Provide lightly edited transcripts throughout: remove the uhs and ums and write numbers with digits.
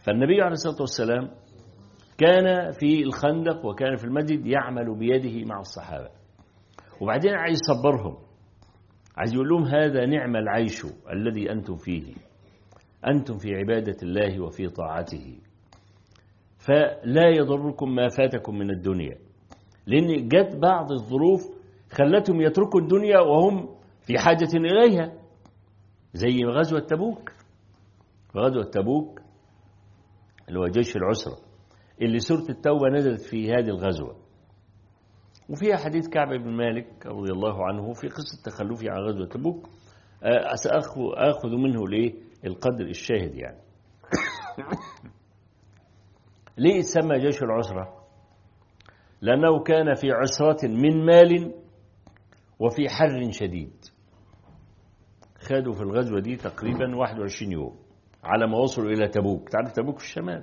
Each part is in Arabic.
فالنبي عليه الصلاة والسلام كان في الخندق وكان في المسجد يعمل بيده مع الصحابة، وبعدين عايز يصبرهم، عايز يقول لهم هذا نعم العيش الذي أنتم فيه، أنتم في عبادة الله وفي طاعته، فلا يضركم ما فاتكم من الدنيا، لأن جت بعض الظروف خلتهم يتركوا الدنيا وهم في حاجة إليها، زي غزوة تبوك. غزوة تبوك اللي هو جيش العسرة اللي سورة التوبة نزلت في هذه الغزوة، وفيها حديث كعب بن مالك رضي الله عنه في قصة تخلفه عن غزوة تبوك، سأخذ منه القدر الشاهد يعني. ليه سمى جيش العسرة؟ لأنه كان في عسرة من مال وفي حر شديد. خدوا في الغزوة دي تقريبا 21 يوم على ما وصلوا إلى تبوك. تعرف تبوك في الشمال.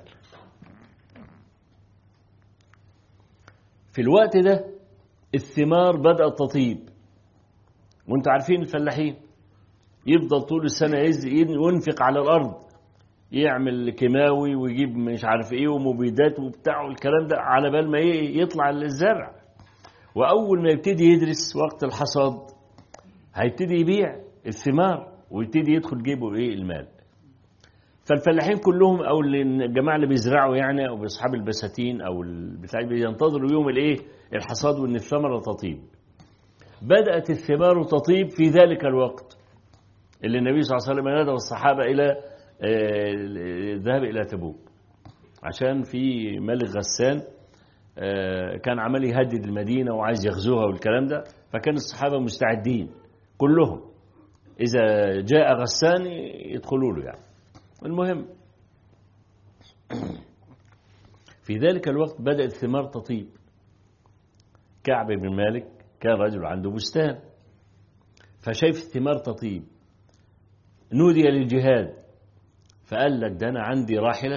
في الوقت ده الثمار بدأت تطيب، وانتم عارفين الفلاحين يفضل طول السنة ينفق على الأرض، يعمل كيماوي ويجيب مش عارف ايه ومبيدات وبتاع والكلام ده على بال ما يطلع الزرع، وأول ما يبتدي يدرس وقت الحصاد هيبتدي يبيع الثمار ويبتدي يدخل جيبه المال. فالفلاحين كلهم او الجماعه اللي بيزرعوا يعني او اصحاب البساتين او البتاع بينتظروا يوم الحصاد وان الثمره تطيب. بدات الثمار تطيب في ذلك الوقت اللي النبي صلى الله عليه وسلم نادى الصحابه الى الذهاب الى تبوك، عشان في ملك غسان كان عمال يهدد المدينه وعايز يغزوها والكلام ده، فكان الصحابه مستعدين كلهم اذا جاء غسان يدخلوا له يعني. المهم في ذلك الوقت بدأت الثمار تطيب. كعب بن مالك كان رجل عنده بستان، فشايف الثمار تطيب، نودي للجهاد، فقال لك ده أنا عندي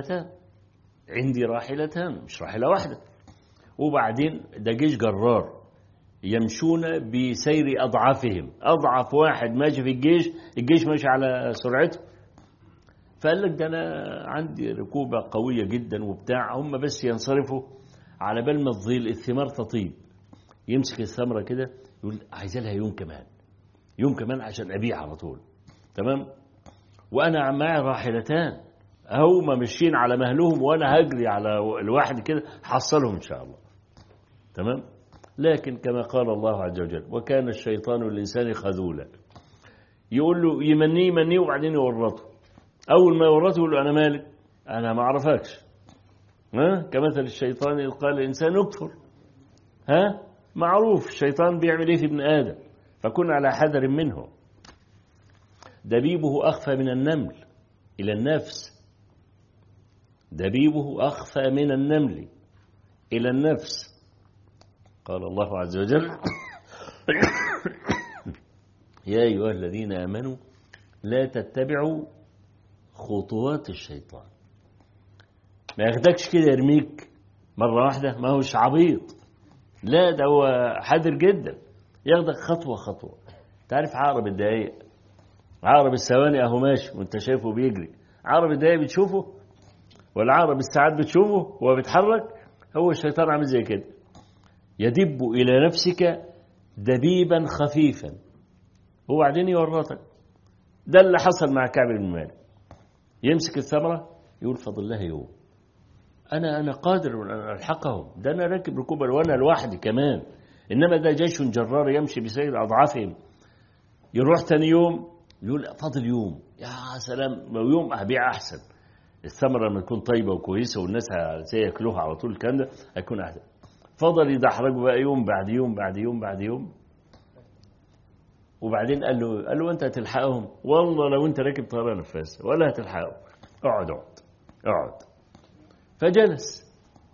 راحلتان مش راحلة واحدة، وبعدين ده جيش جرار يمشون بسير أضعافهم، أضعف واحد ماشي في الجيش ماشي على سرعته. فقال لك ده أنا عندي ركوبة قوية جدا وبتاع، هم بس ينصرفوا على بال ما تظل الثمار تطيب، يمسك الثمرة كده يقول عايز لها يوم كمان عشان أبيع على طول. تمام. وأنا معي راحلتان هم ماشيين على مهلهم وأنا هجري على الواحد كده حصلهم إن شاء الله. تمام. لكن كما قال الله عز وجل وكان الشيطان للإنسان خذولا، يقول له يمنيه وبعدين يورطه، أول ما يورطه يقول له أنا مالك أنا ما أعرفكش، كمثل الشيطان إذ قال الإنسان اكفر. معروف الشيطان بيعمل إيه في ابن آدم، فكن على حذر منه. دبيبه أخفى من النمل إلى النفس، دبيبه أخفى من النمل إلى النفس. قال الله عز وجل يا أيها الذين آمنوا لا تتبعوا خطوات الشيطان. ما ياخدكش كده يرميك مرة واحدة، ما هوش عبيط، لا ده هو حذر جدا، ياخدك خطوة خطوة. تعرف عقرب الدقايق، عقرب الثواني اهو ماشي وانت شايفه بيجري، عقرب الدقايق بتشوفه ولا عقرب الساعات بتشوفه وهو بيتحرك؟ هو الشيطان عامل زي كده، يدب إلى نفسك دبيبا خفيفا وبعدين يورطك. ده اللي حصل مع كعب بن مالك. يمسك الثمرة يقول فضل لها يوم، أنا قادر أن ألحقهم، ده أنا راكب ركوبا وأنا لوحدي كمان، إنما ده جيش جرار يمشي بسير أضعافهم. يروح ثاني يوم يقول فضل يوم، يا سلام يوم أبيع أحسن، الثمرة لما تكون طيبة وكويسة والناس ياكلوها على طول الكلام ده هيكون أحسن. فضل يدحرجوا بقى يوم بعد يوم بعد يوم بعد يوم، وبعدين قال له أنت هتلحقهم؟ والله لو أنت راكب طيارة نفاثة ولا هتلحقهم، اقعد. فجلس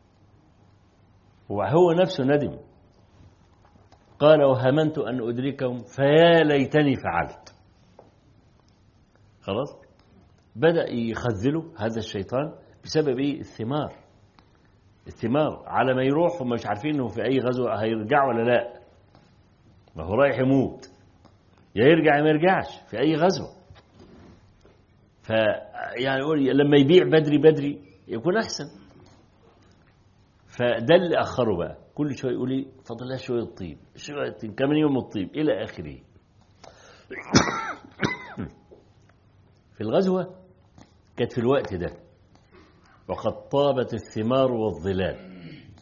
وهو نفسه ندم، قال وهمنت أن أدركهم فيا ليتني فعلت. خلاص بدأ يخذله هذا الشيطان بسبب الثمار على ما يروح ومش عارفين انه في اي غزوة هيرجع ولا لا، ما هو رايح يموت، يا يرجع يا ما يرجعش في اي غزوة. فيعني لما يبيع بدري يكون أحسن. فده اللي أخره بقى، كل شوية يقول لي فضل لها شوية طيب، شوية طيب، كمان يوم الطيب إلى آخره. في الغزوة كانت في الوقت ده وقد طابت الثمار والظلال.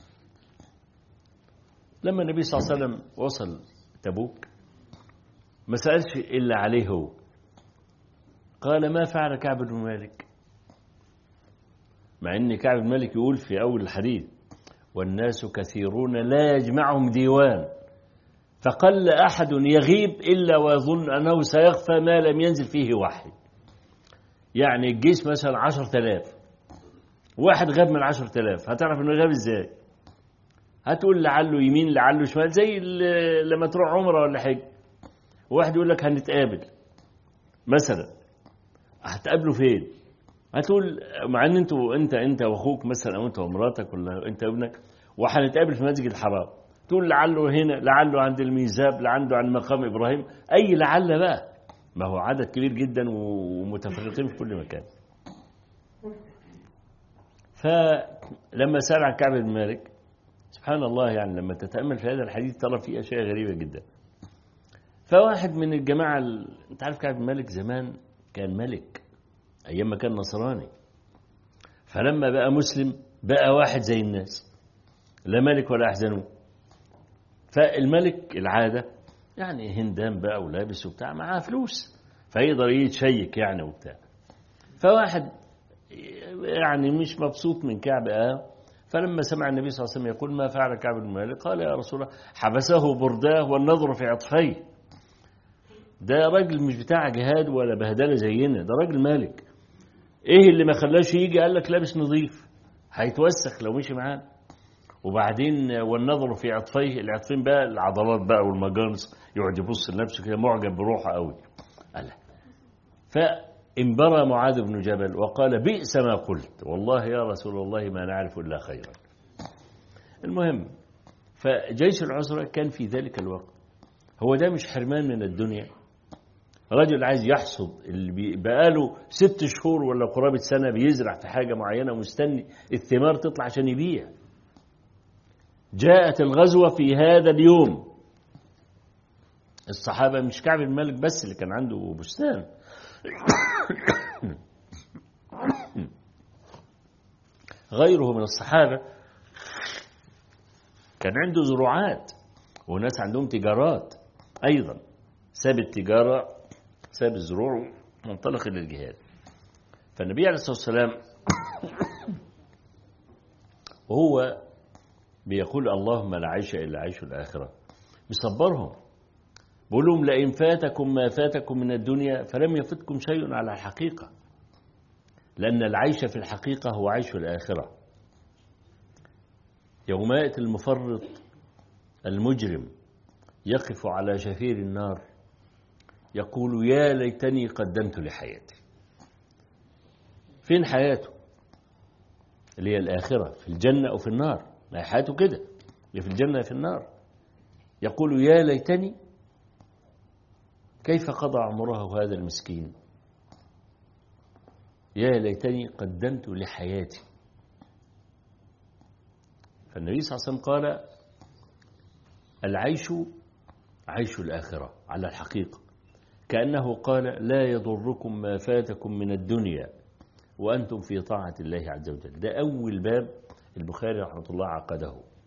لما النبي صلى الله عليه وسلم وصل تبوك ما سألش إلا عليه هو، قال ما فعل كعب بن مالك، مع أن كعب بن مالك يقول في أول الحديث والناس كثيرون لا يجمعهم ديوان فقل أحد يغيب إلا ويظن أنه سيخفى ما لم ينزل فيه وحي. يعني الجيش مثلا 10,000 واحد غاب من 10,000، هتعرف انه غاب ازاي؟ هتقول لعله يمين لعله شمال، زي لما تروح عمره ولا حاجه واحد يقول لك هنتقابل مثلا، هتقابله فين؟ هتقول مع ان انت واخوك مثلا، او انت ومراتك ولا انت وابنك، وهنتقابل في مسجد الحرام، تقول لعله هنا، لعله عند الميزاب، لعله عند مقام ابراهيم، اي لعل بقى، ما هو عدد كبير جدا ومتفرقين في كل مكان. فلما سأل عن كعب بن مالك سبحان الله، يعني لما تتأمل في هذا الحديث ترى فيه أشياء غريبة جدا. فواحد من الجماعة انت عارف كعب بن مالك زمان كان ملك أيام ما كان نصراني، فلما بقى مسلم بقى واحد زي الناس، لا ملك ولا أحزنه. فالملك العادة يعني هندام بقى ولابس وبتاع، معاه فلوس فيقدر يتشيك يعني وبتاع. فواحد يعني مش مبسوط من كعب فلما سمع النبي صلى الله عليه وسلم يقول ما فعل كعب بن مالك قال يا رسول الله حبسه برداه والنظر في عطفيه. ده راجل مش بتاع جهاد ولا بهدله زينا، ده راجل مالك. ايه اللي ما خلاش يجي؟ قال لك لابس نظيف هيتوسخ لو مشي معاه. وبعدين والنظر في عطفيه، العطفين بقى العضلات بقى والمجانس، يقعد يبص لنفسه كده معجب بروحه قوي. قال فانبرى معاذ بن جبل وقال بئس ما قلت والله يا رسول الله ما نعرف إلا خيرا. المهم فجيش العسرة كان في ذلك الوقت، هو ده مش حرمان من الدنيا؟ رجل عايز يحصد اللي بقاله 6 شهور ولا قرابة سنة بيزرع في حاجة معينة مستني الثمار تطلع عشان يبيع. جاءت الغزوة في هذا اليوم. الصحابة مش كعب بن مالك بس اللي كان عنده بستان، غيره من الصحابة كان عنده زروعات وناس عندهم تجارات أيضا، ساب التجارة ساب الزروع وانطلق إلى الجهاد. فالنبي عليه الصلاة والسلام وهو بيقول اللهم لا عيش إلا عيش الآخرة بيصبرهم، بيقول لهم لئن فاتكم ما فاتكم من الدنيا فلم يفتكم شيء على الحقيقة، لأن العيش في الحقيقة هو عيش الآخرة. يوم يأتي المفرط المجرم يقف على شفير النار يقول يا ليتني قدمت لحياتي. فين حياته اللي هي الآخرة؟ في الجنة أو في النار؟ ما هي حياته كده، يا في الجنة في النار. يقول يا ليتني كيف قضى عمره هذا المسكين، يا ليتني قدمت لحياتي. فالنبي صلى الله عليه وسلم قال العيش عيش الآخرة على الحقيقة، كأنه قال لا يضركم ما فاتكم من الدنيا وأنتم في طاعة الله عز وجل. ده أول باب البخاري رحمه الله عقده.